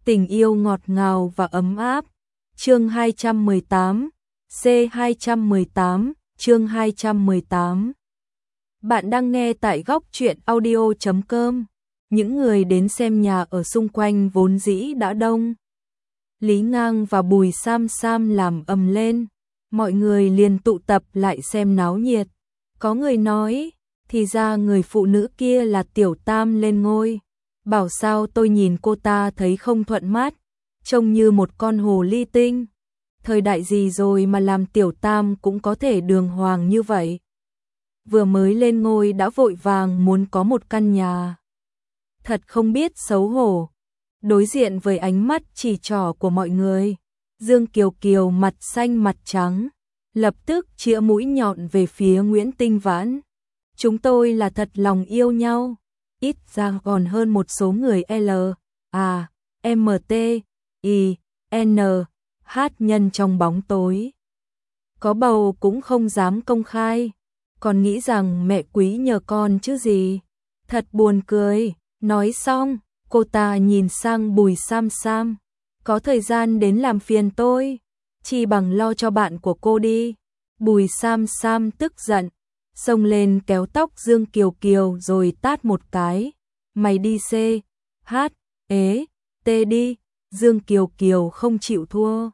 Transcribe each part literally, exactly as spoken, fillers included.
Tình yêu ngọt ngào và ấm áp. Chương hai trăm mười tám, C hai trăm mười tám, chương hai trăm mười tám. Bạn đang nghe tại góc truyện audio chấm com. Những người đến xem nhà ở xung quanh vốn dĩ đã đông. Lý Ngang và Bùi Sam Sam làm ầm lên, mọi người liền tụ tập lại xem náo nhiệt. Có người nói, thì ra người phụ nữ kia là Tiểu Tam lên ngôi. Bảo sao tôi nhìn cô ta thấy không thuận mắt, trông như một con hồ ly tinh. Thời đại gì rồi mà làm Tiểu Tam cũng có thể đường hoàng như vậy. Vừa mới lên ngôi đã vội vàng muốn có một căn nhà. Thật không biết xấu hổ. Đối diện với ánh mắt chỉ trỏ của mọi người, Dương Kiều Kiều mặt xanh mặt trắng, lập tức chĩa mũi nhọn về phía Nguyễn Tinh Vãn. Chúng tôi là thật lòng yêu nhau, ít ra còn hơn một số người L, A, M, T, I, N, H nhân trong bóng tối. Có bầu cũng không dám công khai, còn nghĩ rằng mẹ quý nhờ con chứ gì. Thật buồn cười. Nói xong, cô ta nhìn sang Bùi Sam Sam. Có thời gian đến làm phiền tôi, chỉ bằng lo cho bạn của cô đi. Bùi Sam Sam tức giận, xông lên kéo tóc Dương Kiều Kiều rồi tát một cái. Mày đi C, H, ế, T đi. Dương Kiều Kiều không chịu thua.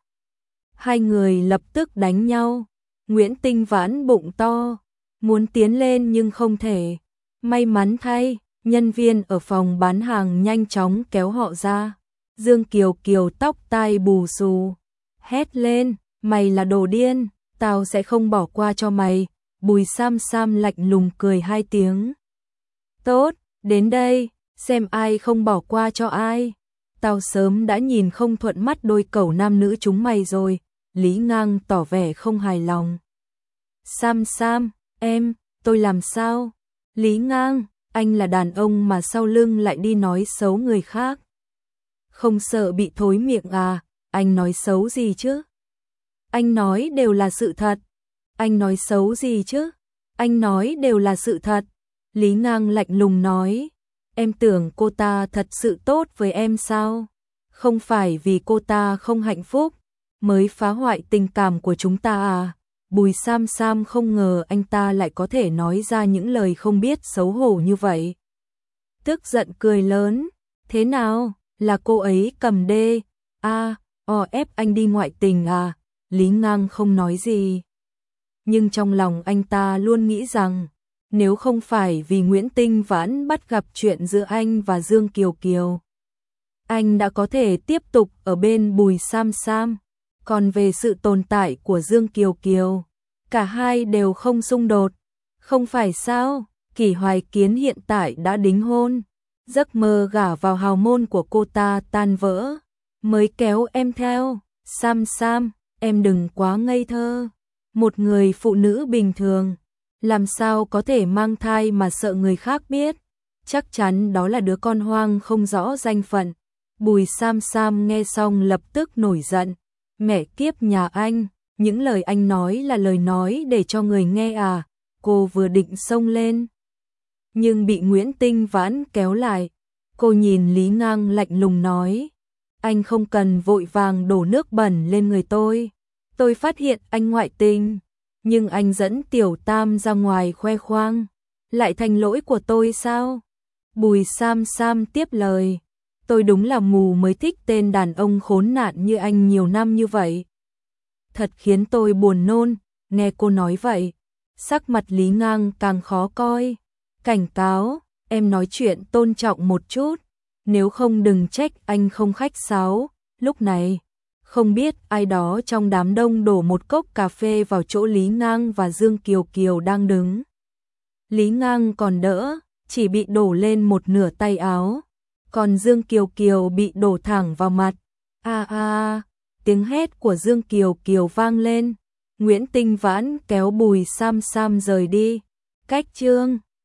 Hai người lập tức đánh nhau. Nguyễn Tinh Vãn bụng to, muốn tiến lên nhưng không thể. May mắn thay, nhân viên ở phòng bán hàng nhanh chóng kéo họ ra. Dương Kiều Kiều tóc tai bù xù, hét lên, mày là đồ điên, tao sẽ không bỏ qua cho mày. Bùi Sam Sam lạnh lùng cười hai tiếng. Tốt, đến đây, xem ai không bỏ qua cho ai. Tao sớm đã nhìn không thuận mắt đôi cẩu nam nữ chúng mày rồi. Lý Ngang tỏ vẻ không hài lòng. Sam Sam, em, tôi làm sao? Lý Ngang, anh là đàn ông mà sau lưng lại đi nói xấu người khác. Không sợ bị thối miệng à? Anh nói xấu gì chứ? Anh nói đều là sự thật. Anh nói xấu gì chứ? Anh nói đều là sự thật. Lý Ngang lạnh lùng nói. Em tưởng cô ta thật sự tốt với em sao? Không phải vì cô ta không hạnh phúc mới phá hoại tình cảm của chúng ta à? Bùi Sam Sam không ngờ anh ta lại có thể nói ra những lời không biết xấu hổ như vậy. Tức giận cười lớn. Thế nào? Là cô ấy cầm đê, a, o ép anh đi ngoại tình à? Lý Ngang không nói gì. Nhưng trong lòng anh ta luôn nghĩ rằng, nếu không phải vì Nguyễn Tinh Vãn bắt gặp chuyện giữa anh và Dương Kiều Kiều, anh đã có thể tiếp tục ở bên Bùi Sam Sam. Còn về sự tồn tại của Dương Kiều Kiều, cả hai đều không xung đột. Không phải sao? Kỷ Hoài Kiến hiện tại đã đính hôn. Giấc mơ gả vào hào môn của cô ta tan vỡ, mới kéo em theo. Sam Sam, em đừng quá ngây thơ. Một người phụ nữ bình thường, làm sao có thể mang thai mà sợ người khác biết? Chắc chắn đó là đứa con hoang không rõ danh phận. Bùi Sam Sam nghe xong lập tức nổi giận. Mẹ kiếp nhà anh, những lời anh nói là lời nói để cho người nghe à? Cô vừa định xông lên, nhưng bị Nguyễn Tinh Vãn kéo lại. Cô nhìn Lý Ngang lạnh lùng nói. Anh không cần vội vàng đổ nước bẩn lên người tôi. Tôi phát hiện anh ngoại tình, nhưng anh dẫn Tiểu Tam ra ngoài khoe khoang, lại thành lỗi của tôi sao? Bùi Sam Sam tiếp lời. Tôi đúng là mù mới thích tên đàn ông khốn nạn như anh nhiều năm như vậy. Thật khiến tôi buồn nôn. Nghe cô nói vậy, sắc mặt Lý Ngang càng khó coi. Cảnh cáo, em nói chuyện tôn trọng một chút, nếu không đừng trách anh không khách sáo. Lúc này, không biết ai đó trong đám đông đổ một cốc cà phê vào chỗ Lý Ngang và Dương Kiều Kiều đang đứng. Lý Ngang còn đỡ, chỉ bị đổ lên một nửa tay áo, còn Dương Kiều Kiều bị đổ thẳng vào mặt. A a, tiếng hét của Dương Kiều Kiều vang lên. Nguyễn Tinh Vãn kéo Bùi Sam Sam rời đi. Cách chương